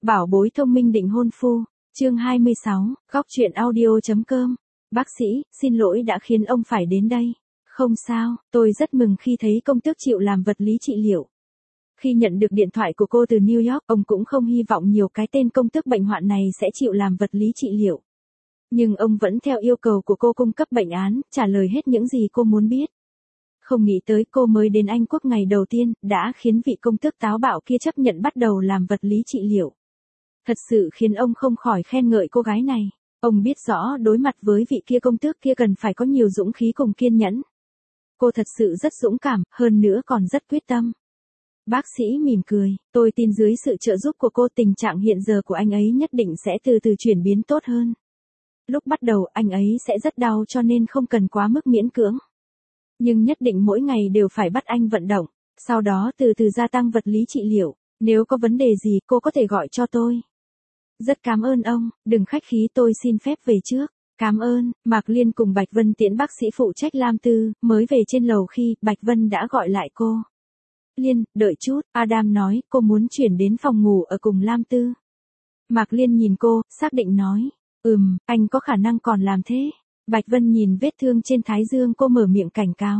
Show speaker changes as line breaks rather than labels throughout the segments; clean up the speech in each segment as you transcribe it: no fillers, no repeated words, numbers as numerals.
Bảo bối thông minh định hôn phu, chương 26, góc truyện audio.com. Bác sĩ, xin lỗi đã khiến ông phải đến đây. Không sao, tôi rất mừng khi thấy công tước chịu làm vật lý trị liệu. Khi nhận được điện thoại của cô từ New York, ông cũng không hy vọng nhiều cái tên công tước bệnh hoạn này sẽ chịu làm vật lý trị liệu. Nhưng ông vẫn theo yêu cầu của cô cung cấp bệnh án, trả lời hết những gì cô muốn biết. Không nghĩ tới cô mới đến Anh Quốc ngày đầu tiên, đã khiến vị công tước táo bạo kia chấp nhận bắt đầu làm vật lý trị liệu. Thật sự khiến ông không khỏi khen ngợi cô gái này. Ông biết rõ đối mặt với vị kia công tước kia cần phải có nhiều dũng khí cùng kiên nhẫn. Cô thật sự rất dũng cảm, hơn nữa còn rất quyết tâm. Bác sĩ mỉm cười, tôi tin dưới sự trợ giúp của cô tình trạng hiện giờ của anh ấy nhất định sẽ từ từ chuyển biến tốt hơn. Lúc bắt đầu anh ấy sẽ rất đau cho nên không cần quá mức miễn cưỡng. Nhưng nhất định mỗi ngày đều phải bắt anh vận động, sau đó từ từ gia tăng vật lý trị liệu. Nếu có vấn đề gì cô có thể gọi cho tôi. Rất cảm ơn ông, đừng khách khí, tôi xin phép về trước. Cảm ơn. Mạc Liên cùng Bạch Vân tiễn bác sĩ phụ trách Lam Tư, mới về trên lầu khi Bạch Vân đã gọi lại cô. Liên, đợi chút, Adam nói cô muốn chuyển đến phòng ngủ ở cùng Lam Tư. Mạc Liên nhìn cô, xác định nói, anh có khả năng còn làm thế. Bạch Vân nhìn vết thương trên thái dương cô mở miệng cảnh cáo.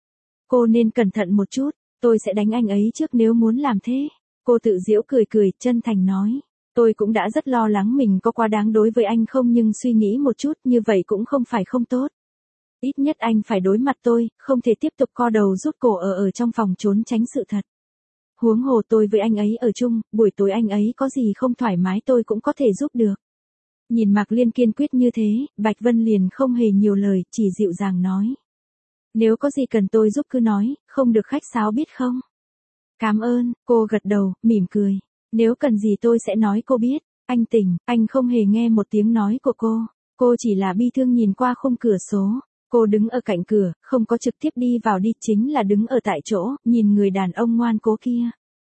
Cô nên cẩn thận một chút, tôi sẽ đánh anh ấy trước nếu muốn làm thế. Cô tự giễu cười cười, chân thành nói. Tôi cũng đã rất lo lắng mình có quá đáng đối với anh không, nhưng suy nghĩ một chút như vậy cũng không phải không tốt. Ít nhất anh phải đối mặt tôi, không thể tiếp tục co đầu rút cổ ở trong phòng trốn tránh sự thật. Huống hồ tôi với anh ấy ở chung, buổi tối anh ấy có gì không thoải mái tôi cũng có thể giúp được. Nhìn Mạc Liên kiên quyết như thế, Bạch Vân liền không hề nhiều lời, chỉ dịu dàng nói. Nếu có gì cần tôi giúp cứ nói, không được khách sáo biết không? Cảm ơn, cô gật đầu, mỉm cười. Nếu cần gì tôi sẽ nói cô biết. Anh tỉnh, anh không hề nghe một tiếng nói của cô. Cô chỉ là bi thương nhìn qua khung cửa sổ. Cô đứng ở cạnh cửa, không có trực tiếp đi vào đi, chính là đứng ở tại chỗ, nhìn người đàn ông ngoan cố kia.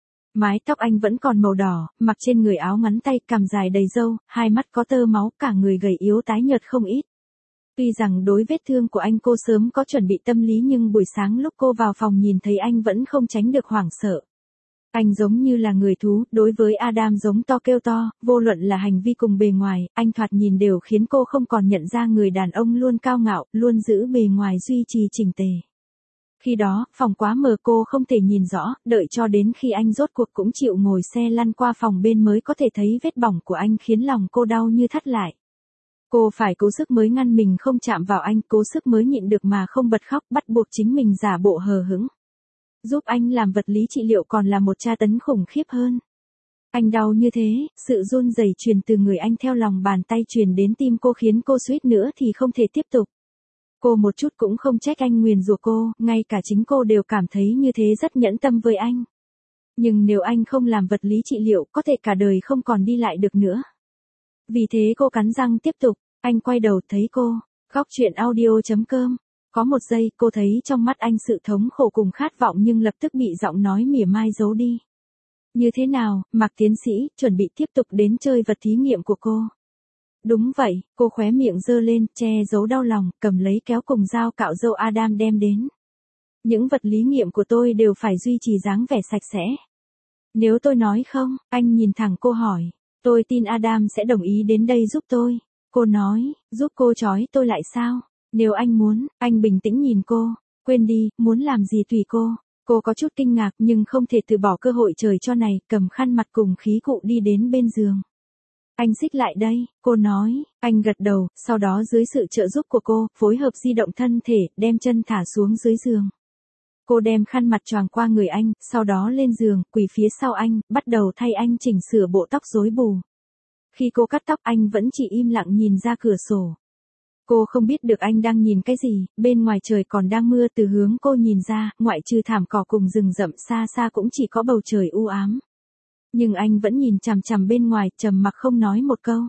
Mái tóc anh vẫn còn màu đỏ, mặc trên người áo ngắn tay, cằm dài đầy râu, hai mắt có tơ máu, cả người gầy yếu tái nhợt không ít. Tuy rằng đối vết thương của anh cô sớm có chuẩn bị tâm lý, nhưng buổi sáng lúc cô vào phòng nhìn thấy anh vẫn không tránh được hoảng sợ. Anh giống như là người thú, đối với Adam giống to kêu to, vô luận là hành vi cùng bề ngoài, anh thoạt nhìn đều khiến cô không còn nhận ra người đàn ông luôn cao ngạo, luôn giữ bề ngoài duy trì chỉnh tề. Khi đó, phòng quá mờ cô không thể nhìn rõ, đợi cho đến khi anh rốt cuộc cũng chịu ngồi xe lăn qua phòng bên mới có thể thấy vết bỏng của anh, khiến lòng cô đau như thắt lại. Cô phải cố sức mới ngăn mình không chạm vào anh, cố sức mới nhịn được mà không bật khóc, bắt buộc chính mình giả bộ hờ hững. Giúp anh làm vật lý trị liệu còn là một tra tấn khủng khiếp hơn. Anh đau như thế, sự run rẩy truyền từ người anh theo lòng bàn tay truyền đến tim cô khiến cô suýt nữa thì không thể tiếp tục. Cô một chút cũng không trách anh nguyền rủa cô, ngay cả chính cô đều cảm thấy như thế rất nhẫn tâm với anh. Nhưng nếu anh không làm vật lý trị liệu có thể cả đời không còn đi lại được nữa. Vì thế cô cắn răng tiếp tục, anh quay đầu thấy cô, góc truyện audio.com. Có một giây cô thấy trong mắt anh sự thống khổ cùng khát vọng, nhưng lập tức bị giọng nói mỉa mai giấu đi. Như thế nào, Mạc tiến sĩ, chuẩn bị tiếp tục đến chơi vật thí nghiệm của cô? Đúng vậy, cô khóe miệng giơ lên, che giấu đau lòng, cầm lấy kéo cùng dao cạo râu Adam đem đến. Những vật lý nghiệm của tôi đều phải duy trì dáng vẻ sạch sẽ. Nếu tôi nói không, anh nhìn thẳng cô hỏi. Tôi tin Adam sẽ đồng ý đến đây giúp tôi. Cô nói, giúp cô trói tôi lại sao? Nếu anh muốn, anh bình tĩnh nhìn cô. Quên đi, muốn làm gì tùy cô. Cô có chút kinh ngạc nhưng không thể từ bỏ cơ hội trời cho này, cầm khăn mặt cùng khí cụ đi đến bên giường. Anh xích lại đây, cô nói, anh gật đầu, sau đó dưới sự trợ giúp của cô, phối hợp di động thân thể, đem chân thả xuống dưới giường. Cô đem khăn mặt choàng qua người anh, sau đó lên giường, quỳ phía sau anh, bắt đầu thay anh chỉnh sửa bộ tóc rối bù. Khi cô cắt tóc anh vẫn chỉ im lặng nhìn ra cửa sổ. Cô không biết được anh đang nhìn cái gì, bên ngoài trời còn đang mưa, từ hướng cô nhìn ra, ngoại trừ thảm cỏ cùng rừng rậm xa xa cũng chỉ có bầu trời u ám. Nhưng anh vẫn nhìn chằm chằm bên ngoài, trầm mặc không nói một câu.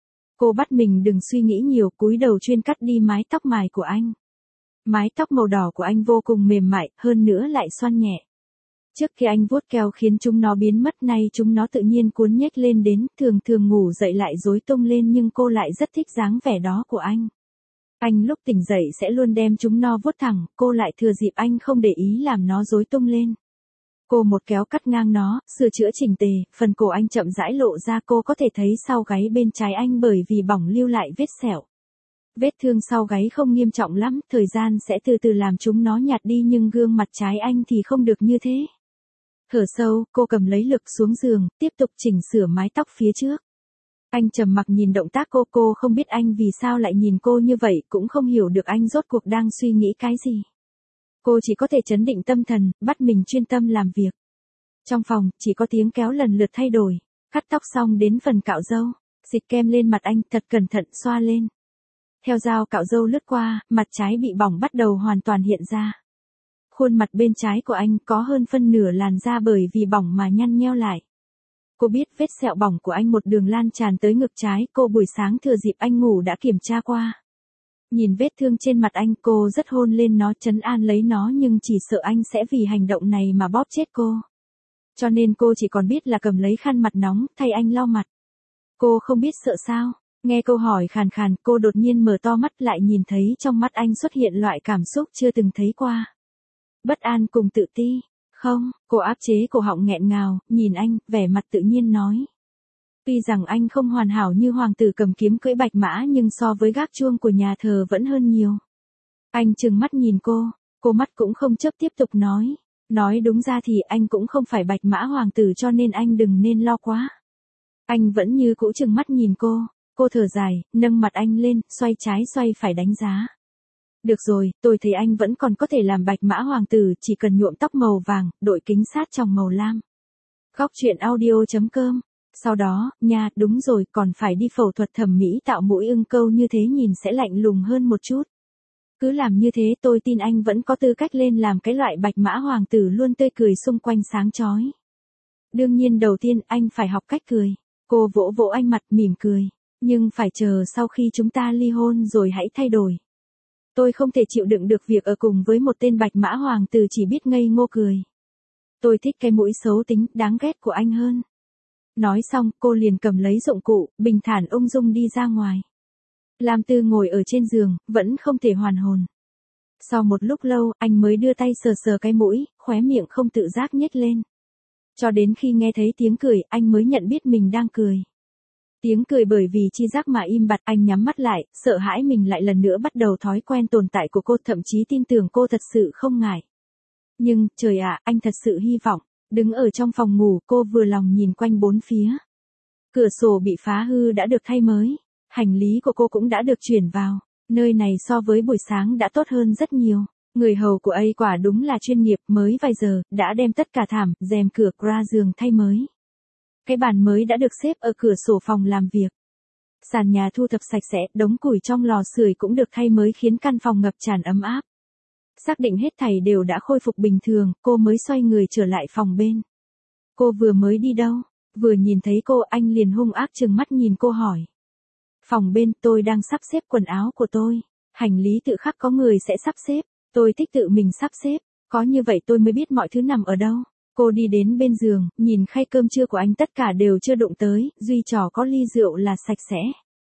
Cô bắt mình đừng suy nghĩ nhiều, cúi đầu chuyên cắt đi mái tóc mài của anh. Mái tóc màu đỏ của anh vô cùng mềm mại, hơn nữa lại xoăn nhẹ. Trước khi anh vuốt keo khiến chúng nó biến mất, nay chúng nó tự nhiên cuốn nhếch lên đến, thường ngủ dậy lại rối tung lên, nhưng cô lại rất thích dáng vẻ đó của anh. Anh lúc tỉnh dậy sẽ luôn đem chúng nó vuốt thẳng, cô lại thừa dịp anh không để ý làm nó rối tung lên. Cô một kéo cắt ngang nó, sửa chữa chỉnh tề, phần cổ anh chậm rãi lộ ra, cô có thể thấy sau gáy bên trái anh bởi vì bỏng lưu lại vết sẹo. Vết thương sau gáy không nghiêm trọng lắm, thời gian sẽ từ từ làm chúng nó nhạt đi, nhưng gương mặt trái anh thì không được như thế. Thở sâu, cô cầm lấy lực xuống giường, tiếp tục chỉnh sửa mái tóc phía trước. Anh trầm mặc nhìn động tác cô không biết anh vì sao lại nhìn cô như vậy, cũng không hiểu được anh rốt cuộc đang suy nghĩ cái gì. Cô chỉ có thể trấn định tâm thần, bắt mình chuyên tâm làm việc. Trong phòng, chỉ có tiếng kéo lần lượt thay đổi. Cắt tóc xong đến phần cạo râu, xịt kem lên mặt anh, thật cẩn thận xoa lên. Theo dao cạo râu lướt qua, mặt trái bị bỏng bắt đầu hoàn toàn hiện ra. Khuôn mặt bên trái của anh có hơn phân nửa làn da bởi vì bỏng mà nhăn nheo lại. Cô biết vết sẹo bỏng của anh một đường lan tràn tới ngực trái, cô buổi sáng thừa dịp anh ngủ đã kiểm tra qua. Nhìn vết thương trên mặt anh, cô rất hôn lên nó, trấn an lấy nó, nhưng chỉ sợ anh sẽ vì hành động này mà bóp chết cô. Cho nên cô chỉ còn biết là cầm lấy khăn mặt nóng, thay anh lau mặt. Cô không biết sợ sao. Nghe câu hỏi khàn khàn, cô đột nhiên mở to mắt lại, nhìn thấy trong mắt anh xuất hiện loại cảm xúc chưa từng thấy qua. Bất an cùng tự ti. Không, cô áp chế cổ họng nghẹn ngào, nhìn anh, vẻ mặt tự nhiên nói. Tuy rằng anh không hoàn hảo như hoàng tử cầm kiếm cưỡi bạch mã, nhưng so với gác chuông của nhà thờ vẫn hơn nhiều. Anh trừng mắt nhìn cô mắt cũng không chớp tiếp tục nói. Nói đúng ra thì anh cũng không phải bạch mã hoàng tử, cho nên anh đừng nên lo quá. Anh vẫn như cũ trừng mắt nhìn cô thở dài, nâng mặt anh lên, xoay trái xoay phải đánh giá. Được rồi, tôi thấy anh vẫn còn có thể làm bạch mã hoàng tử, chỉ cần nhuộm tóc màu vàng, đội kính sát tròng màu lam. Góc truyện audio.com. Sau đó, đúng rồi, còn phải đi phẫu thuật thẩm mỹ tạo mũi ưng câu, như thế nhìn sẽ lạnh lùng hơn một chút. Cứ làm như thế, tôi tin anh vẫn có tư cách lên làm cái loại bạch mã hoàng tử luôn tươi cười xung quanh sáng chói. Đương nhiên đầu tiên anh phải học cách cười. Cô vỗ vỗ anh mặt mỉm cười. Nhưng phải chờ sau khi chúng ta ly hôn rồi hãy thay đổi. Tôi không thể chịu đựng được việc ở cùng với một tên bạch mã hoàng tử chỉ biết ngây ngô cười. Tôi thích cái mũi xấu tính, đáng ghét của anh hơn. Nói xong, cô liền cầm lấy dụng cụ, bình thản ung dung đi ra ngoài. Lam Tư ngồi ở trên giường, vẫn không thể hoàn hồn. Sau một lúc lâu, anh mới đưa tay sờ sờ cái mũi, khóe miệng không tự giác nhếch lên. Cho đến khi nghe thấy tiếng cười, anh mới nhận biết mình đang cười. Tiếng cười bởi vì chi giác mà im bặt, anh nhắm mắt lại, sợ hãi mình lại lần nữa bắt đầu thói quen tồn tại của cô, thậm chí tin tưởng cô thật sự không ngại. Nhưng, trời ạ, anh thật sự hy vọng. Đứng ở trong phòng ngủ, cô vừa lòng nhìn quanh bốn phía. Cửa sổ bị phá hư đã được thay mới. Hành lý của cô cũng đã được chuyển vào. Nơi này so với buổi sáng đã tốt hơn rất nhiều. Người hầu của ấy quả đúng là chuyên nghiệp, mới vài giờ, đã đem tất cả thảm, rèm cửa, ra giường thay mới. Cái bàn mới đã được xếp ở cửa sổ phòng làm việc. Sàn nhà thu thập sạch sẽ, đống củi trong lò sưởi cũng được thay mới khiến căn phòng ngập tràn ấm áp. Xác định hết thảy đều đã khôi phục bình thường, cô mới xoay người trở lại phòng bên. Cô vừa mới đi đâu? Vừa nhìn thấy cô, anh liền hung ác trừng mắt nhìn cô hỏi. Phòng bên, tôi đang sắp xếp quần áo của tôi. Hành lý tự khắc có người sẽ sắp xếp. Tôi thích tự mình sắp xếp. Có như vậy tôi mới biết mọi thứ nằm ở đâu. Cô đi đến bên giường, nhìn khay cơm trưa của anh tất cả đều chưa đụng tới, duy trò có ly rượu là sạch sẽ.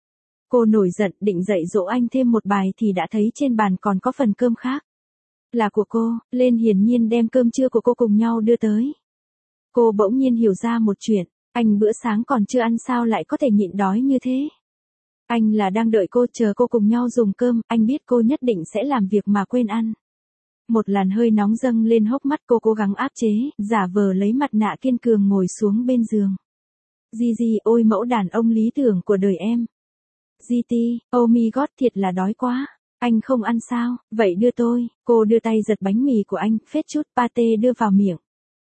Cô nổi giận, định dạy dỗ anh thêm một bài thì đã thấy trên bàn còn có phần cơm khác. Là của cô, lên hiển nhiên đem cơm trưa của cô cùng nhau đưa tới. Cô bỗng nhiên hiểu ra một chuyện, anh bữa sáng còn chưa ăn sao lại có thể nhịn đói như thế. Anh là đang đợi cô, chờ cô cùng nhau dùng cơm, anh biết cô nhất định sẽ làm việc mà quên ăn. Một làn hơi nóng dâng lên hốc mắt, cô cố gắng áp chế, giả vờ lấy mặt nạ kiên cường ngồi xuống bên giường. Gigi, ôi mẫu đàn ông lý tưởng của đời em. GT, oh my god, thiệt là đói quá. Anh không ăn sao, vậy đưa tôi. Cô đưa tay giật bánh mì của anh, phết chút pate đưa vào miệng.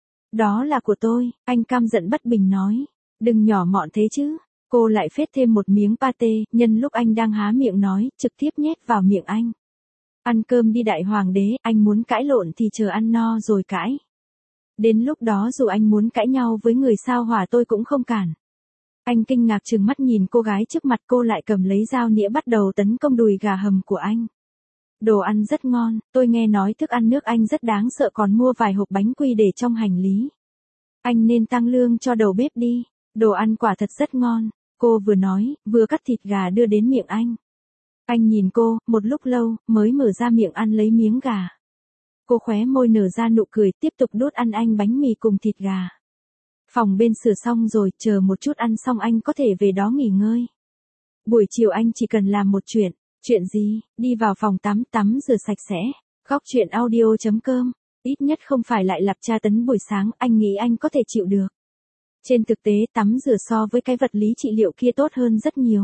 Đó là của tôi, anh căm giận bất bình nói. Đừng nhỏ mọn thế chứ. Cô lại phết thêm một miếng pate, nhân lúc anh đang há miệng nói, trực tiếp nhét vào miệng anh. Ăn cơm đi đại hoàng đế, anh muốn cãi lộn thì chờ ăn no rồi cãi. Đến lúc đó dù anh muốn cãi nhau với người sao hỏa tôi cũng không cản. Anh kinh ngạc trừng mắt nhìn cô gái trước mặt, cô lại cầm lấy dao nĩa bắt đầu tấn công đùi gà hầm của anh. Đồ ăn rất ngon, tôi nghe nói thức ăn nước Anh rất đáng sợ, còn mua vài hộp bánh quy để trong hành lý. Anh nên tăng lương cho đầu bếp đi, đồ ăn quả thật rất ngon. Cô vừa nói, vừa cắt thịt gà đưa đến miệng anh. Anh nhìn cô, một lúc lâu, mới mở ra miệng ăn lấy miếng gà. Cô khóe môi nở ra nụ cười, tiếp tục đút ăn anh bánh mì cùng thịt gà. Phòng bên sửa xong rồi, chờ một chút ăn xong anh có thể về đó nghỉ ngơi. Buổi chiều anh chỉ cần làm một chuyện. Chuyện gì? Đi vào phòng tắm rửa sạch sẽ. Góc chuyện audio.com. Ít nhất không phải lại lặp tra tấn buổi sáng, anh nghĩ anh có thể chịu được. Trên thực tế tắm rửa so với cái vật lý trị liệu kia tốt hơn rất nhiều.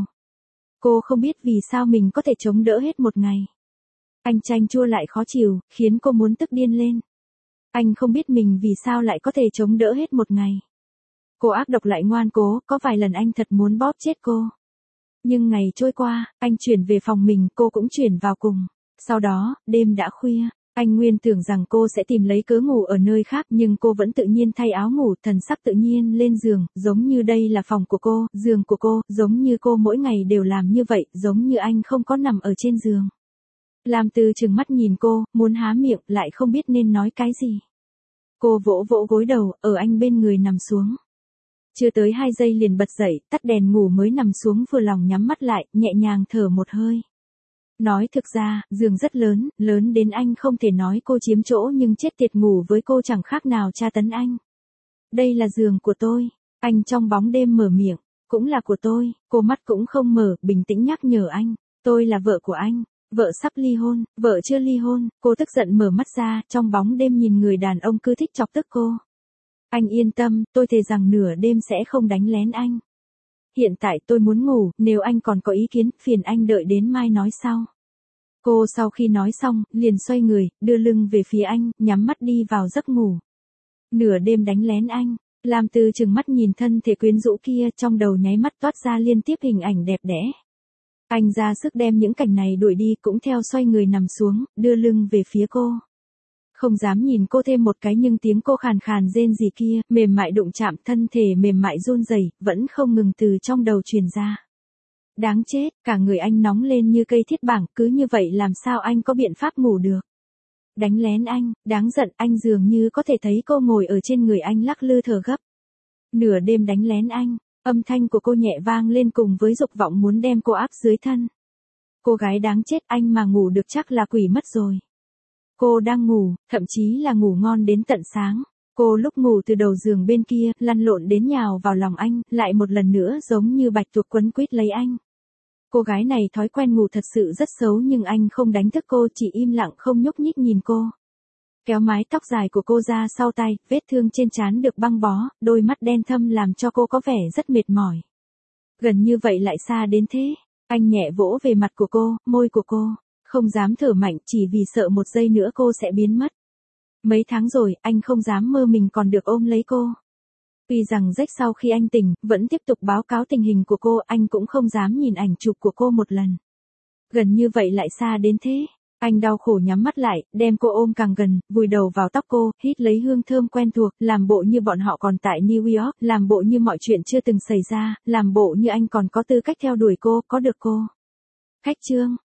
Cô không biết vì sao mình có thể chống đỡ hết một ngày. Anh chanh chua lại khó chịu, khiến cô muốn tức điên lên. Anh không biết mình vì sao lại có thể chống đỡ hết một ngày. Cô ác độc lại ngoan cố, có vài lần anh thật muốn bóp chết cô. Nhưng ngày trôi qua, anh chuyển về phòng mình, cô cũng chuyển vào cùng. Sau đó, đêm đã khuya, anh nguyên tưởng rằng cô sẽ tìm lấy cớ ngủ ở nơi khác nhưng cô vẫn tự nhiên thay áo ngủ, thần sắc tự nhiên lên giường, giống như đây là phòng của cô, giường của cô, giống như cô mỗi ngày đều làm như vậy, giống như anh không có nằm ở trên giường. Lam Tư trừng mắt nhìn cô, muốn há miệng, lại không biết nên nói cái gì. Cô vỗ vỗ gối đầu, ở anh bên người nằm xuống. Chưa tới 2 giây liền bật dậy, tắt đèn ngủ mới nằm xuống vừa lòng nhắm mắt lại, nhẹ nhàng thở một hơi. Nói thực ra, giường rất lớn, lớn đến anh không thể nói cô chiếm chỗ nhưng chết tiệt ngủ với cô chẳng khác nào tra tấn anh. Đây là giường của tôi, anh trong bóng đêm mở miệng, cũng là của tôi, cô mắt cũng không mở, bình tĩnh nhắc nhở anh, tôi là vợ của anh. Vợ sắp ly hôn, vợ chưa ly hôn, cô tức giận mở mắt ra, trong bóng đêm nhìn người đàn ông cứ thích chọc tức cô. Anh yên tâm, tôi thề rằng nửa đêm sẽ không đánh lén anh. Hiện tại tôi muốn ngủ, nếu anh còn có ý kiến, phiền anh đợi đến mai nói sau. Cô sau khi nói xong, liền xoay người, đưa lưng về phía anh, nhắm mắt đi vào giấc ngủ. Nửa đêm đánh lén anh, Lam Tư trừng mắt nhìn thân thể quyến rũ kia, trong đầu nháy mắt toát ra liên tiếp hình ảnh đẹp đẽ. Anh ra sức đem những cảnh này đuổi đi, cũng theo xoay người nằm xuống, đưa lưng về phía cô. Không dám nhìn cô thêm một cái nhưng tiếng cô khàn khàn rên rỉ kia, mềm mại đụng chạm, thân thể mềm mại run rẩy, vẫn không ngừng từ trong đầu truyền ra. Đáng chết, cả người anh nóng lên như cây thiết bảng, cứ như vậy làm sao anh có biện pháp ngủ được. Đánh lén anh, đáng giận, anh dường như có thể thấy cô ngồi ở trên người anh lắc lư thở gấp. Nửa đêm đánh lén anh, âm thanh của cô nhẹ vang lên cùng với dục vọng muốn đem cô áp dưới thân. Cô gái đáng chết, anh mà ngủ được chắc là quỷ mất rồi. Cô đang ngủ, thậm chí là ngủ ngon đến tận sáng. Cô lúc ngủ từ đầu giường bên kia, lăn lộn đến nhào vào lòng anh, lại một lần nữa giống như bạch tuộc quấn quýt lấy anh. Cô gái này thói quen ngủ thật sự rất xấu nhưng anh không đánh thức cô, chỉ im lặng không nhúc nhích nhìn cô. Kéo mái tóc dài của cô ra sau tay, vết thương trên trán được băng bó, đôi mắt đen thâm làm cho cô có vẻ rất mệt mỏi. Gần như vậy lại xa đến thế. Anh nhẹ vỗ về mặt của cô, môi của cô. Không dám thở mạnh chỉ vì sợ một giây nữa cô sẽ biến mất. Mấy tháng rồi, anh không dám mơ mình còn được ôm lấy cô. Tuy rằng Jack sau khi anh tỉnh, vẫn tiếp tục báo cáo tình hình của cô, anh cũng không dám nhìn ảnh chụp của cô một lần. Gần như vậy lại xa đến thế. Anh đau khổ nhắm mắt lại, đem cô ôm càng gần, vùi đầu vào tóc cô, hít lấy hương thơm quen thuộc, làm bộ như bọn họ còn tại New York, làm bộ như mọi chuyện chưa từng xảy ra, làm bộ như anh còn có tư cách theo đuổi cô, có được cô. Khách trương,